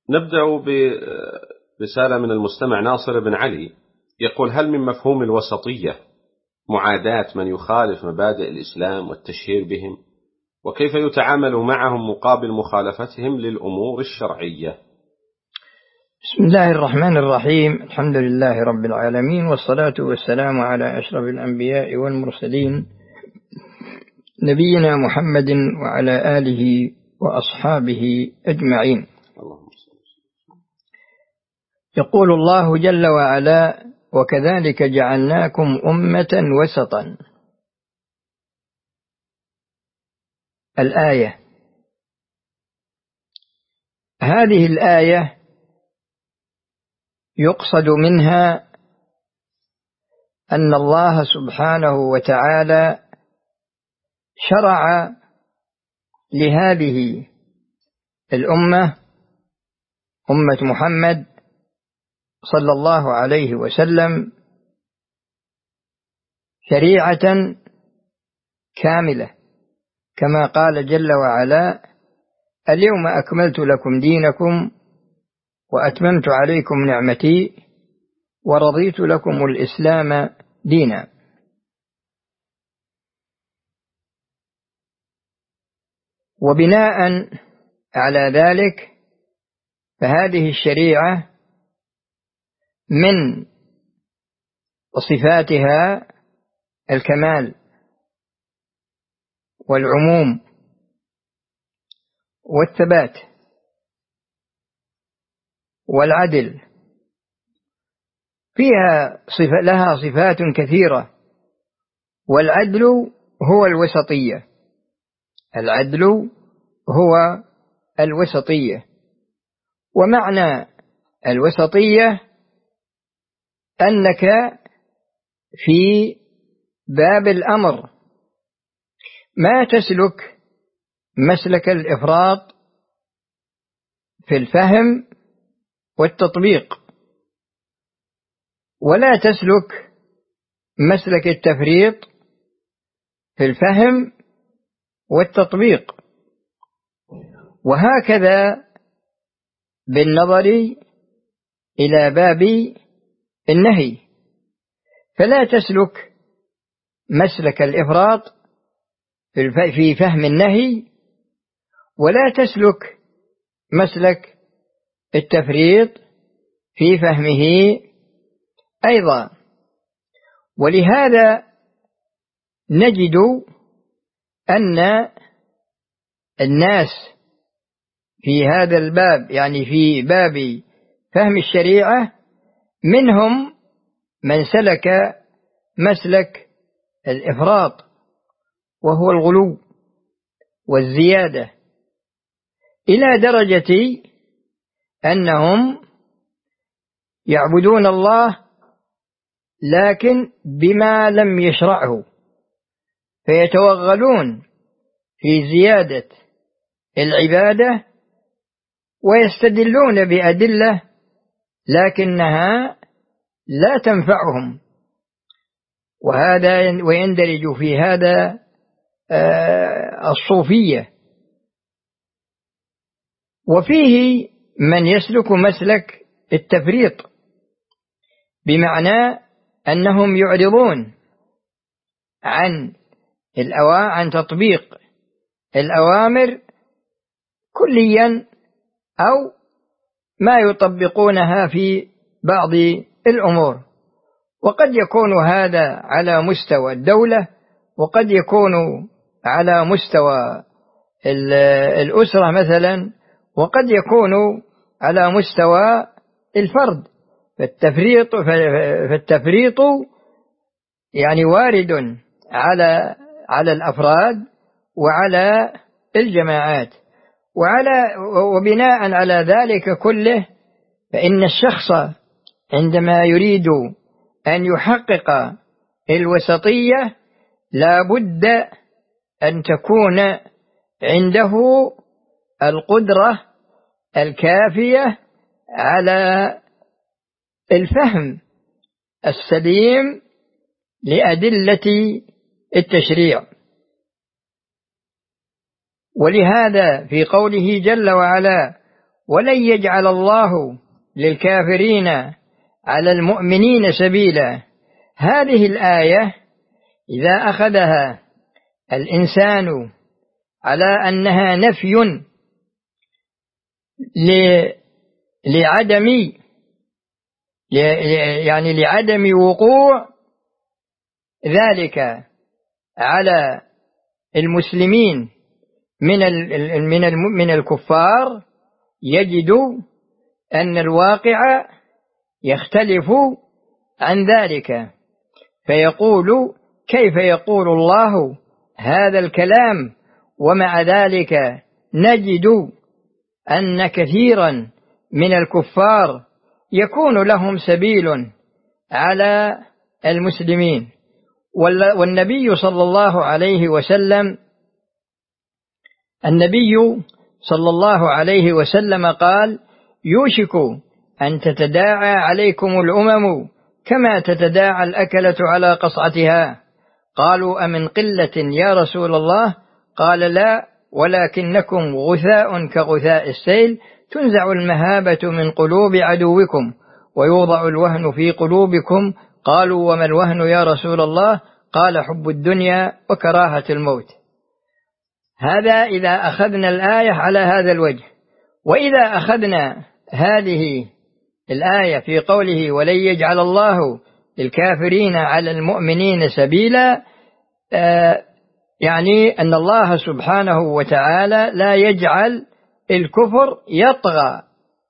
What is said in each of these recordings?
نبدأ برسالة من المستمع ناصر بن علي، يقول: هل من مفهوم الوسطية معاداة من يخالف مبادئ الإسلام والتشهير بهم؟ وكيف يتعامل معهم مقابل مخالفتهم للأمور الشرعية؟ بسم الله الرحمن الرحيم. الحمد لله رب العالمين، والصلاة والسلام على أشرف الأنبياء والمرسلين، نبينا محمد وعلى آله وأصحابه أجمعين. يقول الله جل وعلا: وكذلك جعلناكم أمة وسطا. الآية، هذه الآية يقصد منها أن الله سبحانه وتعالى شرع لهذه الأمة، أمة محمد صلى الله عليه وسلم، شريعة كاملة، كما قال جل وعلا: اليوم أكملت لكم دينكم وأتممت عليكم نعمتي ورضيت لكم الإسلام دينا. وبناء على ذلك فهذه الشريعة من صفاتها الكمال والعموم والثبات والعدل، لها صفات كثيرة، والعدل هو الوسطية. العدل هو الوسطية، ومعنى الوسطية أنك في باب الأمر ما تسلك مسلك الإفراط في الفهم والتطبيق، ولا تسلك مسلك التفريط في الفهم والتطبيق، وهكذا بالنظر إلى باب النهي، فلا تسلك مسلك الإفراط في فهم النهي، ولا تسلك مسلك التفريط في فهمه أيضا. ولهذا نجد أن الناس في هذا الباب، يعني في باب فهم الشريعة، منهم من سلك مسلك الإفراط، وهو الغلو والزيادة، إلى درجة أنهم يعبدون الله لكن بما لم يشرعه، فيتوغلون في زيادة العبادة ويستدلون بأدلة لكنها لا تنفعهم، ويندرج في هذا الصوفية. وفيه من يسلك مسلك التفريط، بمعنى أنهم يعرضون عن تطبيق الأوامر كليا، أو ما يطبقونها في بعض الأمور، وقد يكون هذا على مستوى الدولة، وقد يكون على مستوى الأسرة مثلا، وقد يكون على مستوى الفرد. فالتفريط يعني وارد على الأفراد وعلى الجماعات، وبناء على ذلك كله، فإن الشخص عندما يريد أن يحقق الوسطية لا بد أن تكون عنده القدرة الكافية على الفهم السليم لأدلة التشريع. ولهذا في قوله جل وعلا: ولن يجعل الله للكافرين على المؤمنين سبيلا. هذه الآية إذا أخذها الإنسان على أنها نفي لعدم وقوع ذلك على المسلمين من الكفار، يجد أن الواقع يختلف عن ذلك، فيقول كيف يقول الله هذا الكلام ومع ذلك نجد أن كثيرا من الكفار يكون لهم سبيل على المسلمين. والنبي صلى الله عليه وسلم قال: يوشك أن تتداعى عليكم الأمم كما تتداعى الأكلة على قصعتها. قالوا: أمن قلة يا رسول الله؟ قال: لا، ولكنكم غثاء كغثاء السيل، تنزع المهابة من قلوب عدوكم ويوضع الوهن في قلوبكم. قالوا: وما الوهن يا رسول الله؟ قال: حب الدنيا وكراهة الموت. هذا إذا أخذنا الآية على هذا الوجه. وإذا أخذنا هذه الآية في قوله: ولن يجعل الله للكافرين على المؤمنين سبيلا، يعني أن الله سبحانه وتعالى لا يجعل الكفر يطغى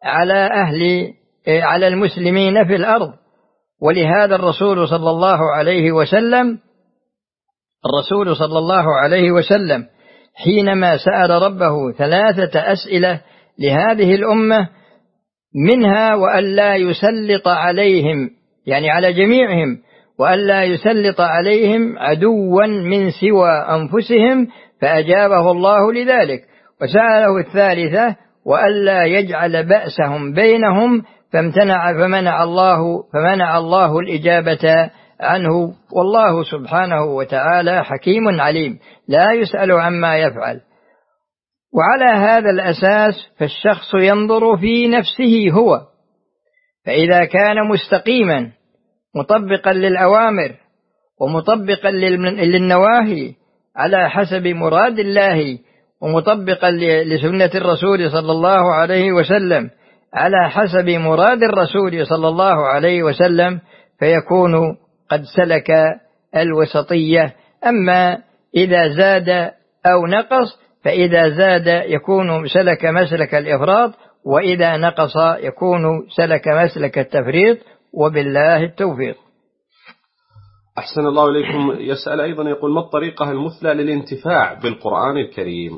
على المسلمين في الأرض. ولهذا الرسول صلى الله عليه وسلم حينما سأل ربه 3 أسئلة لهذه الأمة، منها وألا يسلط عليهم، يعني على جميعهم، وألا يسلط عليهم عدوا من سوى أنفسهم، فأجابه الله لذلك. وسأله 3: وألا يجعل بأسهم بينهم، فمنع الله الإجابة عنه. والله سبحانه وتعالى حكيم عليم لا يسأل عما يفعل. وعلى هذا الأساس فالشخص ينظر في نفسه هو، فإذا كان مستقيما مطبقا للأوامر ومطبقا للنواهي على حسب مراد الله، ومطبقا لسنة الرسول صلى الله عليه وسلم على حسب مراد الرسول صلى الله عليه وسلم، فيكون قد سلك الوسطية. أما إذا زاد أو نقص، فإذا زاد يكون سلك مسلك الإفراط، وإذا نقص يكون سلك مسلك التفريط، وبالله التوفيق. أحسن الله إليكم. يسأل أيضا، يقول: ما الطريقة المثلى للانتفاع بالقرآن الكريم؟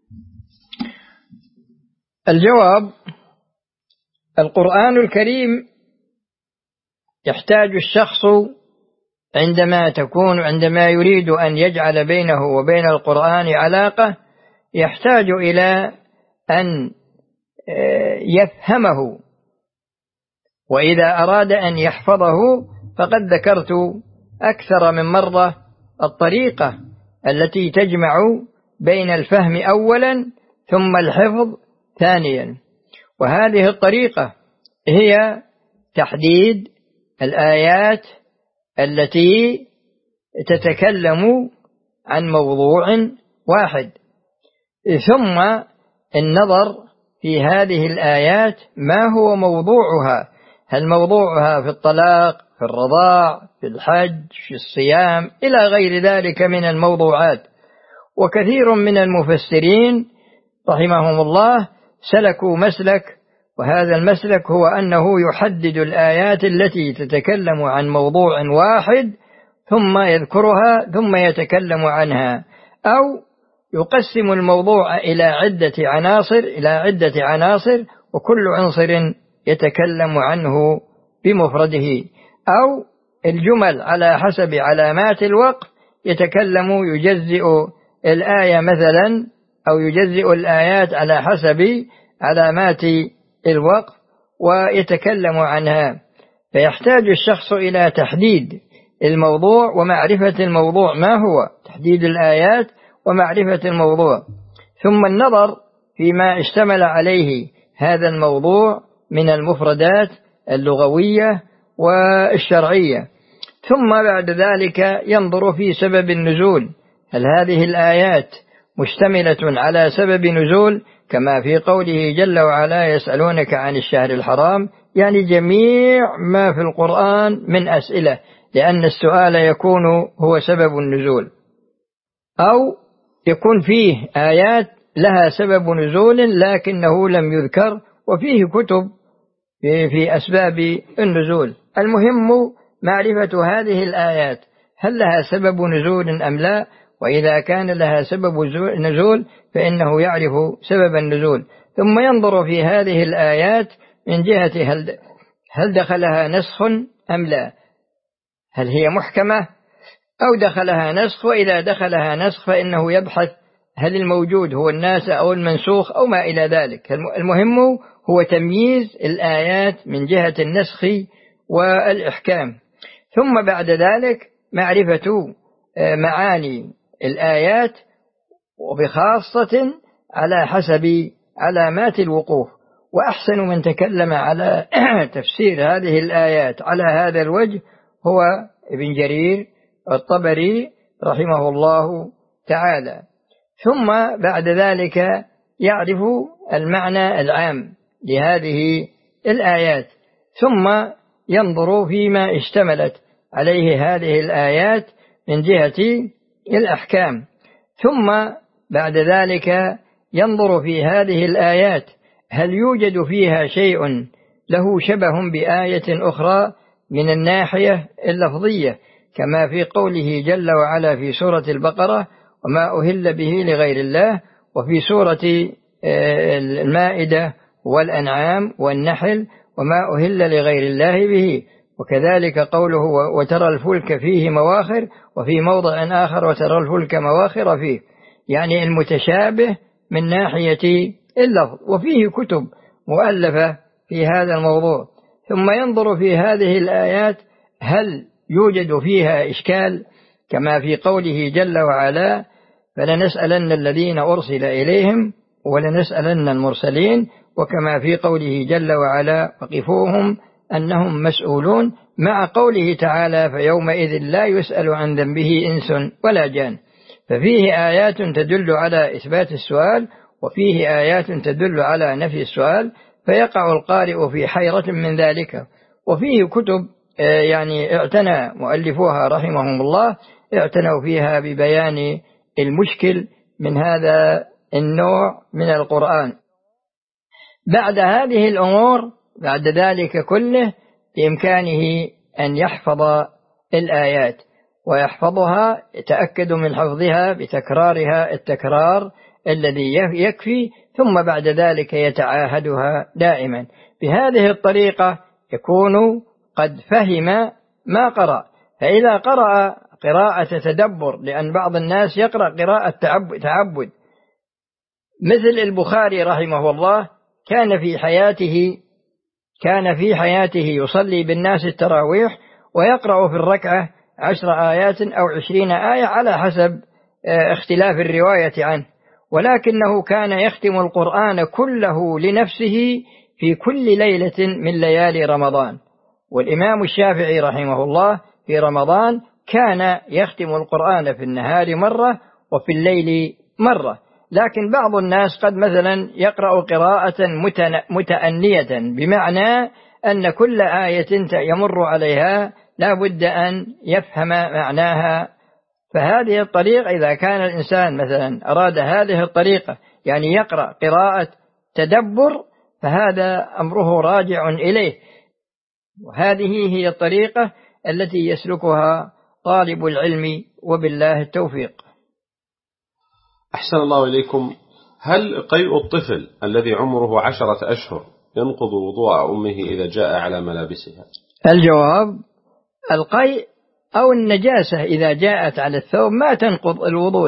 الجواب: القرآن الكريم يحتاج الشخص عندما يريد أن يجعل بينه وبين القرآن علاقة، يحتاج إلى أن يفهمه. وإذا أراد أن يحفظه فقد ذكرت أكثر من مرة الطريقة التي تجمع بين الفهم أولا ثم الحفظ ثانيا. وهذه الطريقة هي تحديد الآيات التي تتكلم عن موضوع واحد، ثم النظر في هذه الآيات ما هو موضوعها. هل موضوعها في الطلاق، في الرضاع، في الحج، في الصيام، إلى غير ذلك من الموضوعات. وكثير من المفسرين رحمهم الله سلكوا مسلك، وهذا المسلك هو أنه يحدد الآيات التي تتكلم عن موضوع واحد ثم يذكرها ثم يتكلم عنها، أو يقسم الموضوع إلى عدة عناصر وكل عنصر يتكلم عنه بمفرده، أو الجمل على حسب علامات الوقف يجزئ الآية مثلا، أو يجزئ الآيات على حسب علامات الوقف ويتكلم عنها. فيحتاج الشخص إلى تحديد الموضوع ومعرفة الموضوع ما هو، تحديد الآيات ومعرفة الموضوع، ثم النظر فيما اشتمل عليه هذا الموضوع من المفردات اللغوية والشرعية. ثم بعد ذلك ينظر في سبب النزول، هل هذه الآيات مشتملة على سبب نزول كما في قوله جل وعلا يسألونك عن الشهر الحرام، يعني جميع ما في القرآن من أسئلة، لأن السؤال يكون هو سبب النزول، أو يكون فيه آيات لها سبب نزول لكنه لم يذكر، وفيه كتب في أسباب النزول. المهم معرفة هذه الآيات هل لها سبب نزول أم لا، وإذا كان لها سبب نزول فإنه يعرف سبب النزول، ثم ينظر في هذه الآيات من جهة هل دخلها نسخ أم لا، هل هي محكمة أو دخلها نسخ، وإذا دخلها نسخ فإنه يبحث هل الموجود هو الناسخ أو المنسوخ أو ما إلى ذلك. المهم هو تمييز الآيات من جهة النسخ والإحكام. ثم بعد ذلك معرفة معاني الآيات، وبخاصة على حسب علامات الوقوف. وأحسن من تكلم على تفسير هذه الآيات على هذا الوجه هو ابن جرير الطبري رحمه الله تعالى. ثم بعد ذلك يعرف المعنى العام لهذه الآيات، ثم ينظر فيما اشتملت عليه هذه الآيات من جهة الأحكام، ثم بعد ذلك ينظر في هذه الآيات هل يوجد فيها شيء له شبه بآية أخرى من الناحية اللفظية، كما في قوله جل وعلا في سورة البقرة وما أهل به لغير الله، وفي سورة المائدة والأنعام والنحل وما أهل لغير الله به، وكذلك قوله وترى الفلك فيه مواخر، وفي موضع آخر وترى الفلك مواخر فيه، يعني المتشابه من ناحية اللفظ. وفيه كتب مؤلفة في هذا الموضوع. ثم ينظر في هذه الآيات هل يوجد فيها إشكال، كما في قوله جل وعلا فلنسألن الذين أرسل إليهم ولنسألن المرسلين، وكما في قوله جل وعلا وقفوهم أنهم مسؤولون، مع قوله تعالى فيومئذ لا يسأل عن ذنبه إنس ولا جان. ففيه آيات تدل على إثبات السؤال، وفيه آيات تدل على نفي السؤال، فيقع القارئ في حيرة من ذلك. وفيه كتب يعني اعتنى مؤلفوها رحمهم الله اعتنوا فيها ببيان المشكل من هذا النوع من القرآن. بعد هذه الأمور بعد ذلك كله بإمكانه أن يحفظ الآيات، ويحفظها يتأكد من حفظها بتكرارها التكرار الذي يكفي، ثم بعد ذلك يتعاهدها دائما. بهذه الطريقة يكون قد فهم ما قرأ. فإذا قرأ قراءة تدبر، لأن بعض الناس يقرأ قراءة تعبد، مثل البخاري رحمه الله كان في حياته يصلي بالناس التراويح ويقرأ في الركعة 10 آيات أو 20 آية على حسب اختلاف الرواية عنه، ولكنه كان يختم القرآن كله لنفسه في كل ليلة من ليالي رمضان. والإمام الشافعي رحمه الله في رمضان كان يختم القرآن في النهار مرة وفي الليل مرة. لكن بعض الناس قد مثلا يقرأ قراءة متأنية، بمعنى أن كل آية يمر عليها لا بد أن يفهم معناها. فهذه الطريقة إذا كان الإنسان مثلا أراد هذه الطريقة، يعني يقرأ قراءة تدبر، فهذا أمره راجع إليه. وهذه هي الطريقة التي يسلكها طالب العلم، وبالله التوفيق. أحسن الله إليكم. هل قيء الطفل الذي عمره 10 أشهر ينقض وضوء أمه إذا جاء على ملابسها؟ الجواب القيء أو النجاسة إذا جاءت على الثوب ما تنقض الوضوء،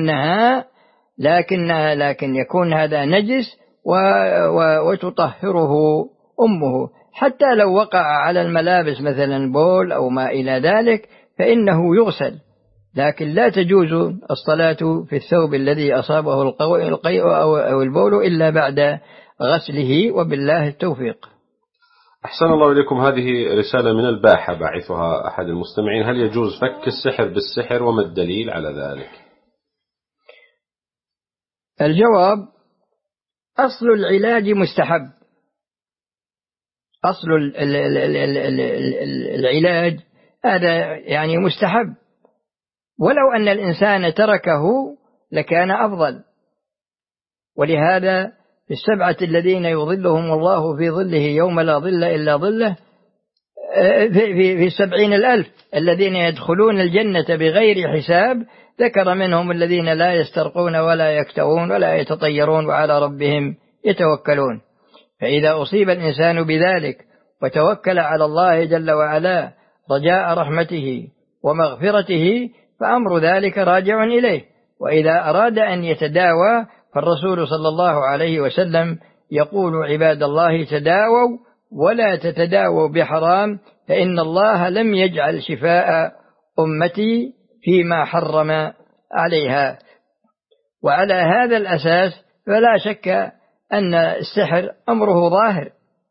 لكن يكون هذا نجس وتطهره أمه. حتى لو وقع على الملابس مثلا بول أو ما إلى ذلك فإنه يغسل، لكن لا تجوز الصلاة في الثوب الذي أصابه القيء أو البول إلا بعد غسله، وبالله التوفيق. أحسن الله إليكم. هذه رسالة من الباحة باعثها أحد المستمعين: هل يجوز فك السحر بالسحر وما الدليل على ذلك؟ الجواب: أصل العلاج مستحب. أصل العلاج هذا يعني مستحب، ولو أن الإنسان تركه لكان أفضل. ولهذا في السبعة الذين يظلهم الله في ظله يوم لا ظل إلا ظله، في 70,000 الذين يدخلون الجنة بغير حساب، ذكر منهم الذين لا يسترقون ولا يكتوون ولا يتطيرون وعلى ربهم يتوكلون. فإذا أصيب الإنسان بذلك وتوكل على الله جل وعلا رجاء رحمته ومغفرته، فأمر ذلك راجع إليه. وإذا أراد أن يتداوى فالرسول صلى الله عليه وسلم يقول: عباد الله تداووا ولا تتداووا بحرام، فإن الله لم يجعل شفاء أمتي فيما حرم عليها. وعلى هذا الأساس فلا شك أن السحر أمره ظاهر.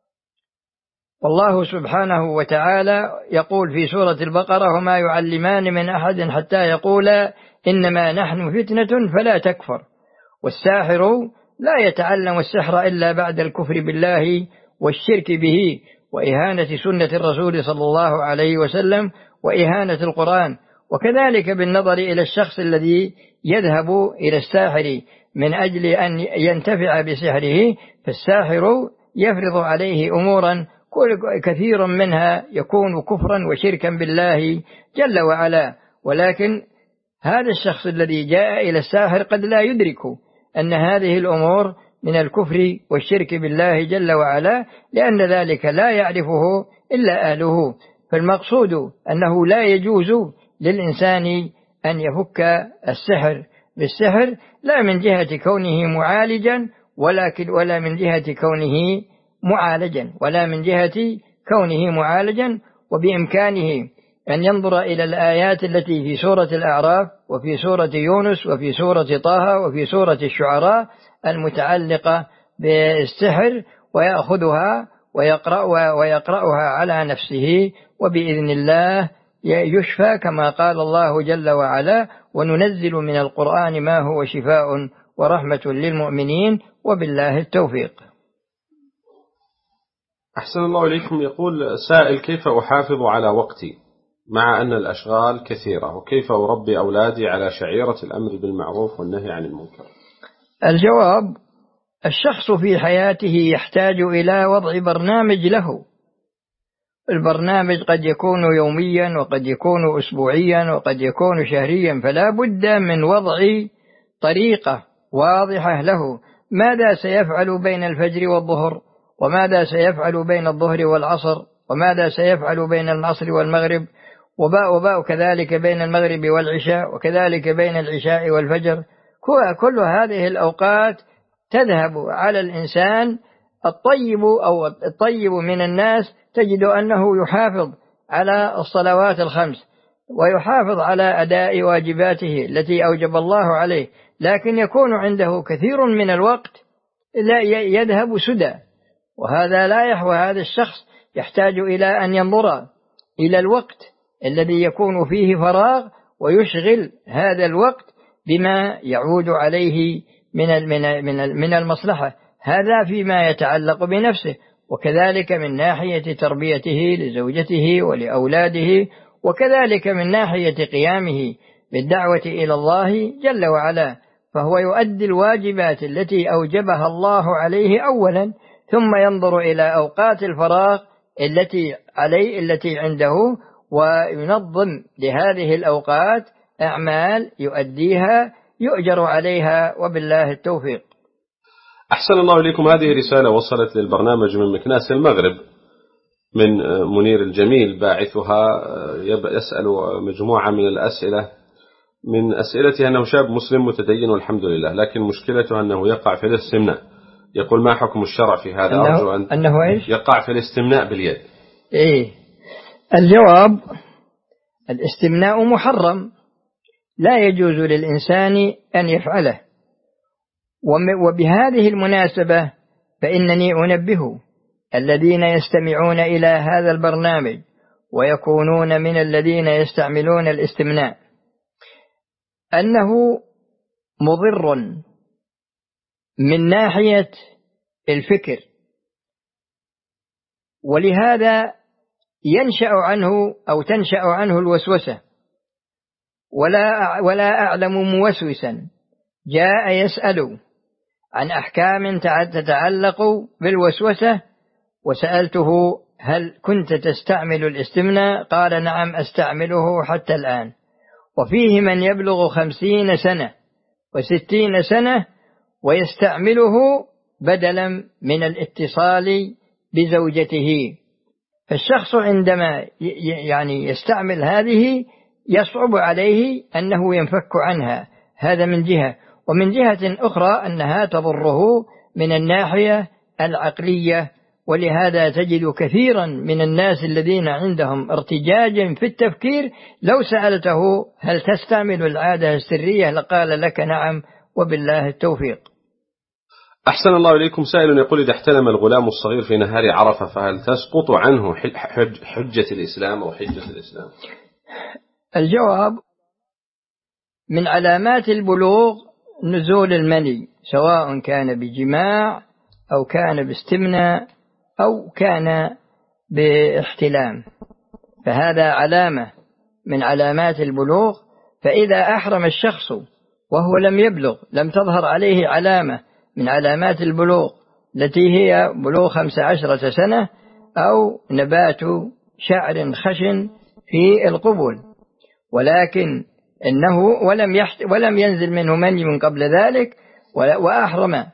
والله سبحانه وتعالى يقول في سورة البقرة: وما يعلمان من أحد حتى يقولا إنما نحن فتنة فلا تكفر. والساحر لا يتعلم السحر إلا بعد الكفر بالله والشرك به وإهانة سنة الرسول صلى الله عليه وسلم وإهانة القرآن. وكذلك بالنظر إلى الشخص الذي يذهب إلى الساحر من أجل أن ينتفع بسحره، فالساحر يفرض عليه أمورا كثير منها يكون كفرا وشركا بالله جل وعلا. ولكن هذا الشخص الذي جاء إلى الساحر قد لا يدرك أن هذه الأمور من الكفر والشرك بالله جل وعلا، لأن ذلك لا يعرفه إلا أهله. فالمقصود أنه لا يجوز للإنسان أن يفك السحر بالسحر، لا من جهة كونه معالجا ولا من جهة كونه معالجا، وبإمكانه أن ينظر إلى الآيات التي في سورة الأعراف وفي سورة يونس وفي سورة طه وفي سورة الشعراء المتعلقة بالسحر ويأخذها ويقرأها على نفسه، وبإذن الله يشفى، كما قال الله جل وعلا: وننزل من القرآن ما هو شفاء ورحمة للمؤمنين وبالله التوفيق. أحسن الله إليكم. يقول سائل: كيف أحافظ على وقتي مع أن الأشغال كثيرة، وكيف أربي أولادي على شعيرة الأمر بالمعروف والنهي عن المنكر؟ الجواب: الشخص في حياته يحتاج إلى وضع برنامج له. البرنامج قد يكون يوميا وقد يكون أسبوعيا وقد يكون شهريا، فلا بد من وضع طريقة واضحة له: ماذا سيفعل بين الفجر والظهر، وماذا سيفعل بين الظهر والعصر، وماذا سيفعل بين العصر والمغرب، وباء كذلك بين المغرب والعشاء، وكذلك بين العشاء والفجر. كل هذه الأوقات تذهب على الإنسان. الطيب من الناس تجد أنه يحافظ على الصلوات الخمس ويحافظ على أداء واجباته التي أوجب الله عليه، لكن يكون عنده كثير من الوقت لا يذهب سدى، وهذا لا يحوى. هذا الشخص يحتاج إلى أن ينظر إلى الوقت الذي يكون فيه فراغ ويشغل هذا الوقت بما يعود عليه من المصلحة. هذا فيما يتعلق بنفسه، وكذلك من ناحية تربيته لزوجته ولأولاده، وكذلك من ناحية قيامه بالدعوة إلى الله جل وعلا. فهو يؤدي الواجبات التي أوجبها الله عليه أولا، ثم ينظر إلى أوقات الفراغ التي عنده، وينظم لهذه الأوقات أعمال يؤديها يؤجر عليها، وبالله التوفيق. أحسن الله إليكم. هذه رسالة وصلت للبرنامج من مكناس المغرب من منير الجميل باعثها، يسأل مجموعة من الأسئلة. من أسئلته أنه شاب مسلم متدين والحمد لله، لكن مشكلته أنه يقع في الاستمناء. يقول: ما حكم الشرع في هذا؟ أرجو أنه إيش؟ يقع في الاستمناء باليد. الجواب: الاستمناء محرم، لا يجوز للإنسان أن يفعله. وبهذه المناسبة فإنني أنبه الذين يستمعون إلى هذا البرنامج ويكونون من الذين يستعملون الاستمناء أنه مضر من ناحية الفكر، ولهذا ينشأ عنه أو تنشأ عنه الوسوسة. ولا أعلم موسوسا جاء يسأل عن أحكام تتعلق بالوسوسة وسألته هل كنت تستعمل الاستمناء؟ قال نعم أستعمله حتى الآن. وفيه من يبلغ 50 سنة و60 سنة ويستعمله بدلا من الاتصال بزوجته. فالشخص عندما يستعمل هذه يصعب عليه أنه ينفك عنها، هذا من جهة. ومن جهة أخرى أنها تضره من الناحية العقلية، ولهذا تجد كثيرا من الناس الذين عندهم ارتجاج في التفكير لو سألته هل تستعمل العادة السرية لقال لك نعم وبالله التوفيق. أحسن الله إليكم. سائل يقول إذا احتلم الغلام الصغير في نهار عرفة فهل تسقط عنه حجة الإسلام أو حجة الإسلام؟ الجواب: من علامات البلوغ نزول المني، سواء كان بجماع أو كان باستمناء أو كان باحتلام، فهذا علامة من علامات البلوغ. فإذا أحرم الشخص وهو لم يبلغ لم تظهر عليه علامة من علامات البلوغ التي هي بلوغ 15 سنة أو نبات شعر خشن في القبول، ولكن إنه ولم ينزل منه مني من قبل ذلك وأحرم،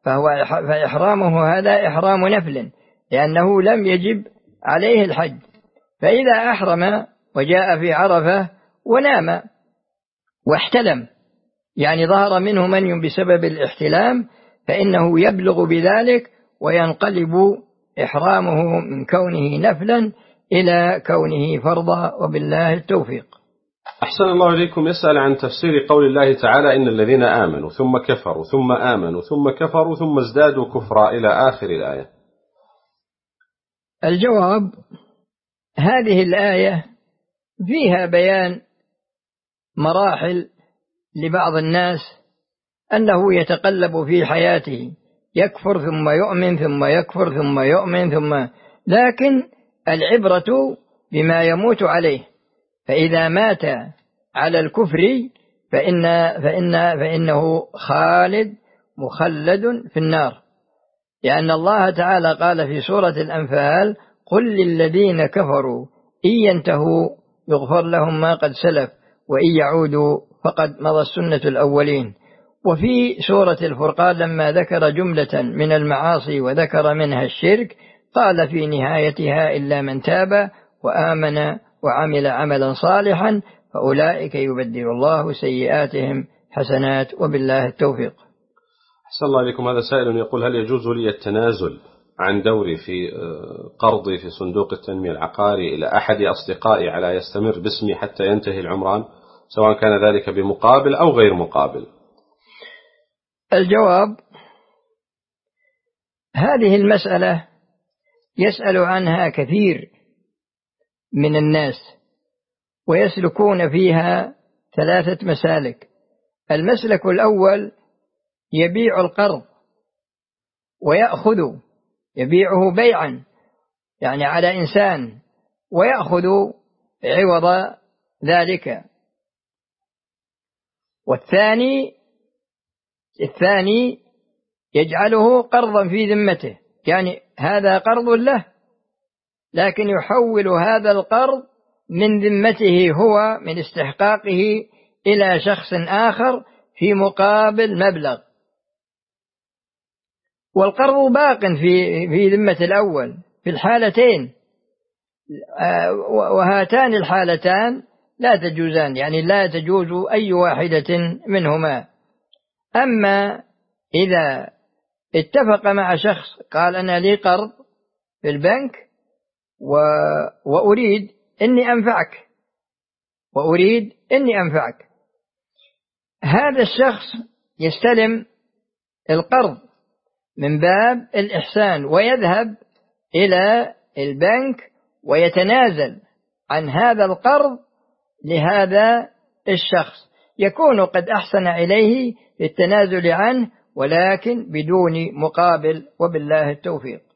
فإحرامه هذا إحرام نفل لأنه لم يجب عليه الحج. فإذا أحرم وجاء في عرفة ونام واحتلم، يعني ظهر منه مني بسبب الاحتلام، فإنه يبلغ بذلك وينقلب إحرامه من كونه نفلا إلى كونه فرضا، وبالله التوفيق. أحسن الله إليكم. يسأل عن تفسير قول الله تعالى إن الذين آمنوا ثم كفروا ثم آمنوا ثم كفروا ثم ازدادوا كفرا إلى آخر الآية. الجواب: هذه الآية فيها بيان مراحل لبعض الناس أنه يتقلب في حياته، يكفر ثم يؤمن ثم يكفر ثم يؤمن لكن العبرة بما يموت عليه، فإذا مات على الكفر فإنه خالد مخلد في النار، لأن الله تعالى قال في سورة الأنفال قل للذين كفروا إن ينتهوا يغفر لهم ما قد سلف وإن يعودوا فقد مضى السنة الأولين. وفي سورة الفرقان لما ذكر جملة من المعاصي وذكر منها الشرك قال في نهايتها إلا من تاب وآمن وعمل عملا صالحا فأولئك يبدل الله سيئاتهم حسنات، وبالله التوفيق. أحسن الله إليكم. هذا سائل يقول هل يجوز لي التنازل عن دوري في قرضي في صندوق التنمية العقاري إلى أحد أصدقائي على يستمر باسمي حتى ينتهي العمران، سواء كان ذلك بمقابل أو غير مقابل؟ الجواب: هذه المسألة يسأل عنها كثير من الناس ويسلكون فيها 3 مسالك. المسلك الأول يبيع القرض يبيعه بيعا، يعني على إنسان، ويأخذ عوض ذلك. والثاني يجعله قرضا في ذمته، يعني هذا قرض له لكن يحول هذا القرض من ذمته هو من استحقاقه إلى شخص آخر في مقابل مبلغ، والقرض باق في ذمة الأول في الحالتين، وهاتان الحالتان لا تجوزان، يعني لا تجوز أي واحدة منهما. أما إذا اتفق مع شخص قال أنا لي قرض في البنك وأريد أني أنفعك، هذا الشخص يستلم القرض من باب الإحسان، ويذهب إلى البنك ويتنازل عن هذا القرض لهذا الشخص، يكون قد أحسن إليه للتنازل عنه ولكن بدون مقابل، وبالله التوفيق.